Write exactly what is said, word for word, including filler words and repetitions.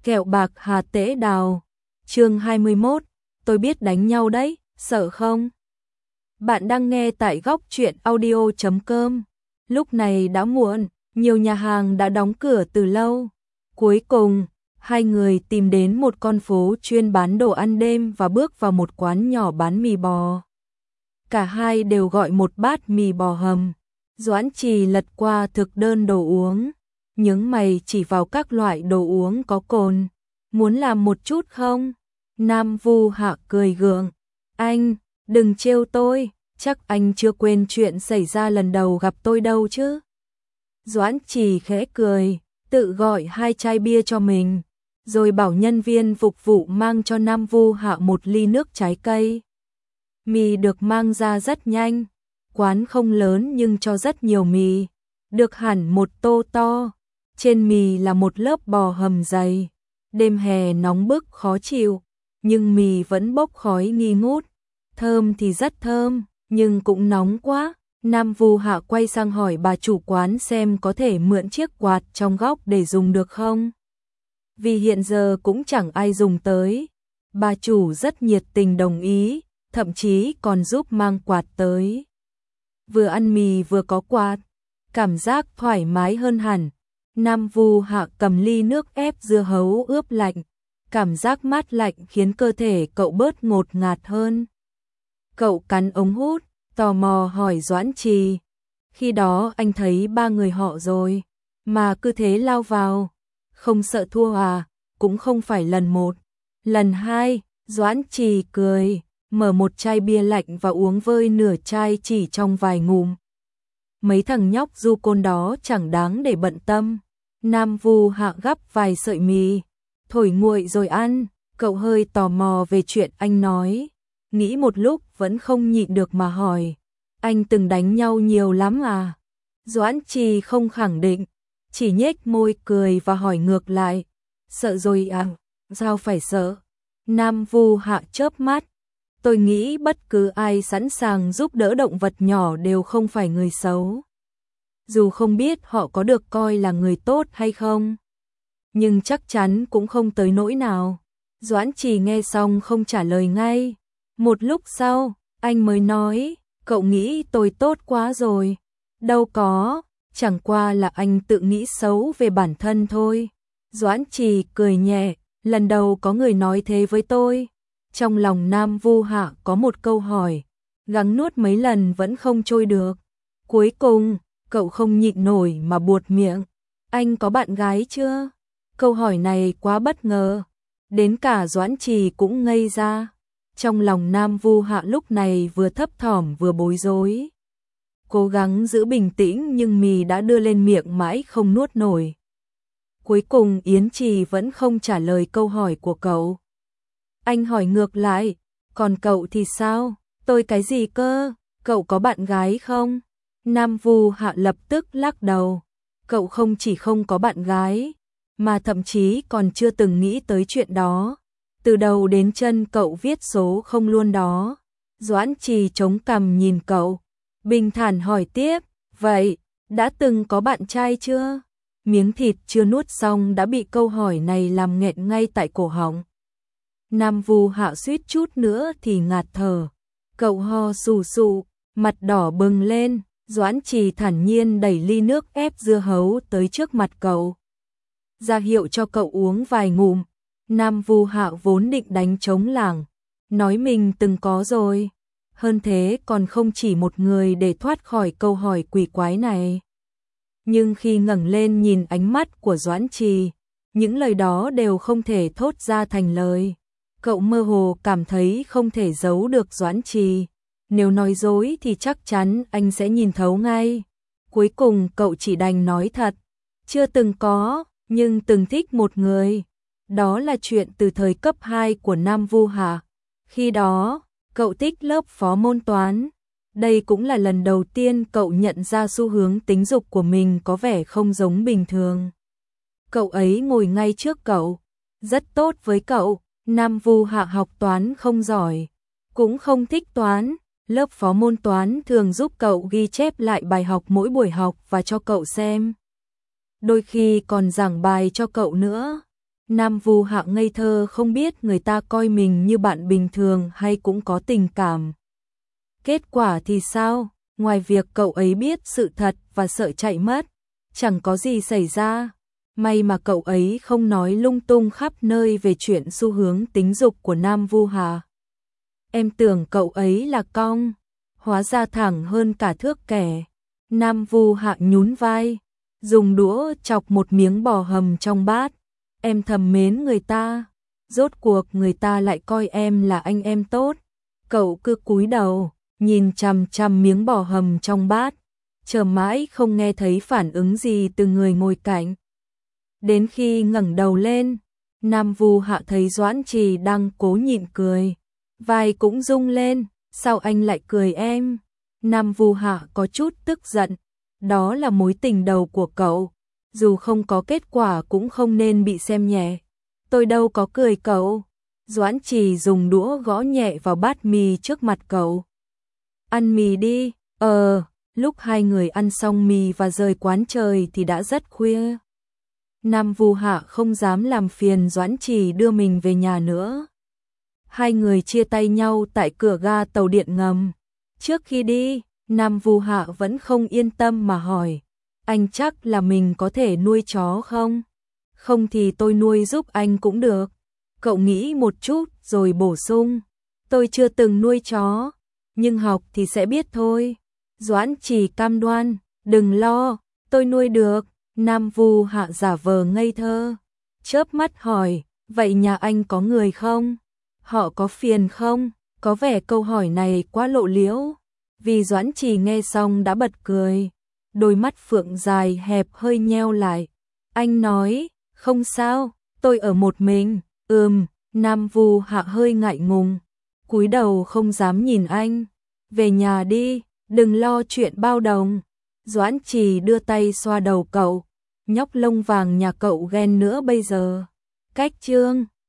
Kẹo bạc Hà Tễ Đào. Chương hai mươi mốt, tôi biết đánh nhau đấy, sợ không? Bạn đang nghe tại góc truyện audio chấm com. Lúc này đã muộn, nhiều nhà hàng đã đóng cửa từ lâu. Cuối cùng, hai người tìm đến một con phố chuyên bán đồ ăn đêm và bước vào một quán nhỏ bán mì bò. Cả hai đều gọi một bát mì bò hầm. Doãn Trì lật qua thực đơn đồ uống, nhướng mày chỉ vào các loại đồ uống có cồn. Muốn làm một chút không? Nam Vu Hạ cười gượng. Anh, đừng trêu tôi, chắc anh chưa quên chuyện xảy ra lần đầu gặp tôi đâu chứ. Doãn Trì khẽ cười, tự gọi hai chai bia cho mình, rồi bảo nhân viên phục vụ mang cho Nam Vu Hạ một ly nước trái cây. Mì được mang ra rất nhanh, quán không lớn nhưng cho rất nhiều mì, được hẳn một tô to. Trên mì là một lớp bò hầm dày. Đêm hè nóng bức khó chịu, nhưng mì vẫn bốc khói nghi ngút. Thơm thì rất thơm, nhưng cũng nóng quá. Nam Vu Hạ quay sang hỏi bà chủ quán xem có thể mượn chiếc quạt trong góc để dùng được không. Vì hiện giờ cũng chẳng ai dùng tới. Bà chủ rất nhiệt tình đồng ý, thậm chí còn giúp mang quạt tới. Vừa ăn mì vừa có quạt, cảm giác thoải mái hơn hẳn. Nam Vu Hạ cầm ly nước ép dưa hấu ướp lạnh, cảm giác mát lạnh khiến cơ thể cậu bớt ngột ngạt hơn. Cậu cắn ống hút, tò mò hỏi Doãn Trì. Khi đó anh thấy ba người họ rồi, mà cứ thế lao vào. Không sợ thua à? Cũng không phải lần một, lần hai. Doãn Trì cười, mở một chai bia lạnh và uống vơi nửa chai chỉ trong vài ngụm. Mấy thằng nhóc du côn đó chẳng đáng để bận tâm. Nam Vu Hạ gắp vài sợi mì, thổi nguội rồi ăn. Cậu hơi tò mò về chuyện anh nói, nghĩ một lúc vẫn không nhịn được mà hỏi. Anh từng đánh nhau nhiều lắm à? Doãn Trì không khẳng định, chỉ nhếch môi cười và hỏi ngược lại. Sợ rồi à? Sao phải sợ? Nam Vu Hạ chớp mắt. Tôi nghĩ bất cứ ai sẵn sàng giúp đỡ động vật nhỏ đều không phải người xấu. Dù không biết họ có được coi là người tốt hay không, nhưng chắc chắn cũng không tới nỗi nào. Doãn Trì nghe xong không trả lời ngay. Một lúc sau, anh mới nói, cậu nghĩ tôi tốt quá rồi. Đâu có, chẳng qua là anh tự nghĩ xấu về bản thân thôi. Doãn Trì cười nhẹ, lần đầu có người nói thế với tôi. Trong lòng Nam Vu Hạ có một câu hỏi, gắng nuốt mấy lần vẫn không trôi được. Cuối cùng, cậu không nhịn nổi mà buột miệng. Anh có bạn gái chưa? Câu hỏi này quá bất ngờ, đến cả Doãn Trì cũng ngây ra. Trong lòng Nam Vu Hạ lúc này vừa thấp thỏm vừa bối rối. Cố gắng giữ bình tĩnh nhưng mì đã đưa lên miệng mãi không nuốt nổi. Cuối cùng Yến Trì vẫn không trả lời câu hỏi của cậu. Anh hỏi ngược lại, còn cậu thì sao? Tôi cái gì cơ? Cậu có bạn gái không? Nam Vu Hạ lập tức lắc đầu. Cậu không chỉ không có bạn gái, mà thậm chí còn chưa từng nghĩ tới chuyện đó. Từ đầu đến chân cậu viết số không luôn đó. Doãn Trì chống cằm nhìn cậu, bình thản hỏi tiếp, vậy, đã từng có bạn trai chưa? Miếng thịt chưa nuốt xong đã bị câu hỏi này làm nghẹn ngay tại cổ họng. Nam Vu Hạ suýt chút nữa thì ngạt thở. Cậu ho sù sụ, mặt đỏ bừng lên. Doãn Trì thản nhiên đẩy ly nước ép dưa hấu tới trước mặt cậu, ra hiệu cho cậu uống vài ngụm. Nam Vu Hạ vốn định đánh trống lảng, nói mình từng có rồi, hơn thế còn không chỉ một người để thoát khỏi câu hỏi quỷ quái này. Nhưng khi ngẩng lên nhìn ánh mắt của Doãn Trì, những lời đó đều không thể thốt ra thành lời. Cậu mơ hồ cảm thấy không thể giấu được Doãn Trì. Nếu nói dối thì chắc chắn anh sẽ nhìn thấu ngay. Cuối cùng cậu chỉ đành nói thật. Chưa từng có, nhưng từng thích một người. Đó là chuyện từ thời cấp hai của Nam Vu Hạ. Khi đó, cậu thích lớp phó môn toán. Đây cũng là lần đầu tiên cậu nhận ra xu hướng tính dục của mình có vẻ không giống bình thường. Cậu ấy ngồi ngay trước cậu. Rất tốt với cậu. Nam Vu Hạ học toán không giỏi, cũng không thích toán. Lớp phó môn toán thường giúp cậu ghi chép lại bài học mỗi buổi học và cho cậu xem. Đôi khi còn giảng bài cho cậu nữa. Nam Vu Hạ ngây thơ không biết người ta coi mình như bạn bình thường hay cũng có tình cảm. Kết quả thì sao? Ngoài việc cậu ấy biết sự thật và sợ chạy mất, chẳng có gì xảy ra. May mà cậu ấy không nói lung tung khắp nơi về chuyện xu hướng tính dục của Nam Vu Hạ. Em tưởng cậu ấy là cong, hóa ra thẳng hơn cả thước kẻ. Nam Vu Hạ nhún vai, dùng đũa chọc một miếng bò hầm trong bát. Em thầm mến người ta, rốt cuộc người ta lại coi em là anh em tốt. Cậu cứ cúi đầu, nhìn chằm chằm miếng bò hầm trong bát, chờ mãi không nghe thấy phản ứng gì từ người ngồi cạnh. Đến khi ngẩng đầu lên, Nam Vu Hạ thấy Doãn Trì đang cố nhịn cười, vai cũng rung lên, sao anh lại cười em? Nam Vu Hạ có chút tức giận, đó là mối tình đầu của cậu, dù không có kết quả cũng không nên bị xem nhẹ. Tôi đâu có cười cậu. Doãn Trì dùng đũa gõ nhẹ vào bát mì trước mặt cậu. Ăn mì đi. Ờ, lúc hai người ăn xong mì và rời quán trời thì đã rất khuya. Nam Vu Hạ không dám làm phiền Doãn Trì đưa mình về nhà nữa. Hai người chia tay nhau tại cửa ga tàu điện ngầm. Trước khi đi, Nam Vu Hạ vẫn không yên tâm mà hỏi, anh chắc là mình có thể nuôi chó không? Không thì tôi nuôi giúp anh cũng được. Cậu nghĩ một chút rồi bổ sung, tôi chưa từng nuôi chó, nhưng học thì sẽ biết thôi. Doãn Trì cam đoan, đừng lo, tôi nuôi được. Nam Vu Hạ giả vờ ngây thơ, chớp mắt hỏi, vậy nhà anh có người không? Họ có phiền không? Có vẻ câu hỏi này quá lộ liễu, vì Doãn Trì nghe xong đã bật cười, đôi mắt phượng dài hẹp hơi nheo lại. Anh nói, không sao, tôi ở một mình. Ừm, Nam Vu Hạ hơi ngại ngùng, cúi đầu không dám nhìn anh. Về nhà đi, đừng lo chuyện bao đồng. Doãn Trì đưa tay xoa đầu cậu, nhóc lông vàng nhà cậu ghen nữa bây giờ. Cách chương